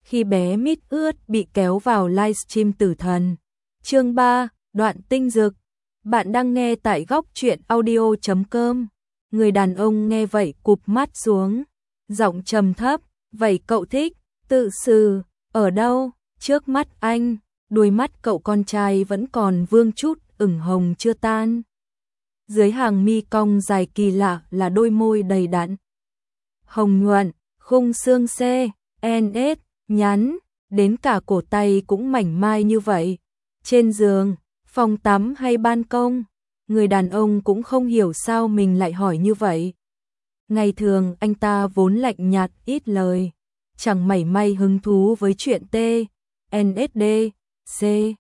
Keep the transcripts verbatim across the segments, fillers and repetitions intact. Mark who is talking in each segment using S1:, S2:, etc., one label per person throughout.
S1: khi bé mít ướt bị kéo vào livestream tử thần. Chương ba, đoạn tinh dực. Bạn đang nghe tại góc truyện audio chấm com. Người đàn ông nghe vậy cụp mắt xuống, giọng trầm thấp, "Vậy cậu thích tự xử ở đâu?" Trước mắt anh, đuôi mắt cậu con trai vẫn còn vương chút ửng hồng chưa tan. Dưới hàng mi cong dài kỳ lạ là đôi môi đầy đặn, hồng nhuận, khung xương xe, en ết, nhắn, đến cả cổ tay cũng mảnh mai như vậy. Trên giường, phòng tắm hay ban công, người đàn ông cũng không hiểu sao mình lại hỏi như vậy. Ngày thường anh ta vốn lạnh nhạt ít lời, chẳng mảy may hứng thú với chuyện T, en ét đê, C.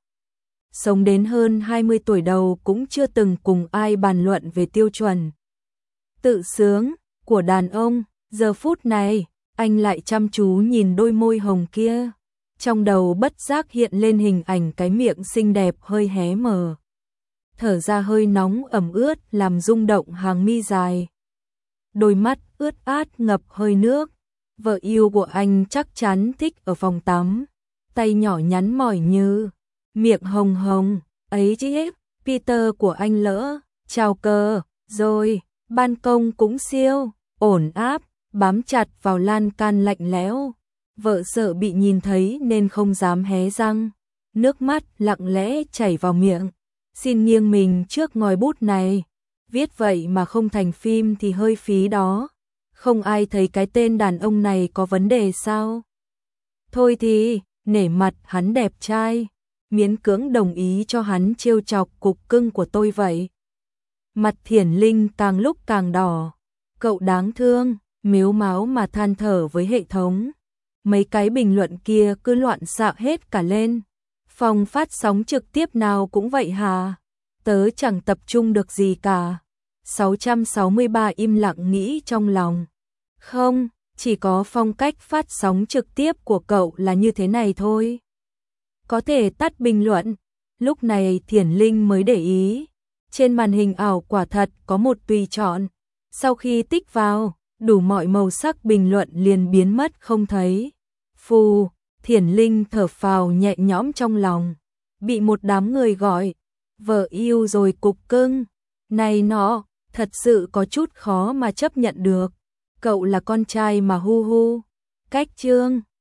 S1: Sống đến hơn hai mươi tuổi đầu cũng chưa từng cùng ai bàn luận về tiêu chuẩn tự sướng của đàn ông. Giờ phút này, anh lại chăm chú nhìn đôi môi hồng kia. Trong đầu bất giác hiện lên hình ảnh cái miệng xinh đẹp hơi hé mở, thở ra hơi nóng ẩm ướt làm rung động hàng mi dài. Đôi mắt ướt át ngập hơi nước. Vợ yêu của anh chắc chắn thích ở phòng tắm. Tay nhỏ nhắn mỏi như, miệng hồng hồng, ấy chứ, Peter của anh lỡ, chào cờ, rồi, ban công cũng siêu, ổn áp, bám chặt vào lan can lạnh lẽo. Vợ sợ bị nhìn thấy nên không dám hé răng, nước mắt lặng lẽ chảy vào miệng. Xin nghiêng mình trước ngòi bút này, viết vậy mà không thành phim thì hơi phí đó. Không ai thấy cái tên đàn ông này có vấn đề sao? Thôi thì, nể mặt hắn đẹp trai, miễn cưỡng đồng ý cho hắn trêu chọc cục cưng của tôi vậy. Mặt Thiển Linh càng lúc càng đỏ. Cậu đáng thương, mếu máo mà than thở với hệ thống. Mấy cái bình luận kia cứ loạn xạ hết cả lên. Phòng phát sóng trực tiếp nào cũng vậy hà. Tớ chẳng tập trung được gì cả. sáu trăm sáu mươi ba im lặng nghĩ trong lòng. Không, chỉ có phong cách phát sóng trực tiếp của cậu là như thế này thôi. Có thể tắt bình luận. Lúc này Thiển Linh mới để ý. Trên màn hình ảo quả thật có một tùy chọn. Sau khi tích vào, đủ mọi màu sắc bình luận liền biến mất không thấy. Phù, Thiển Linh thở phào nhẹ nhõm trong lòng. Bị một đám người gọi, vợ yêu rồi cục cưng. Này nọ, thật sự có chút khó mà chấp nhận được. Cậu là con trai mà hu hu. Cách chương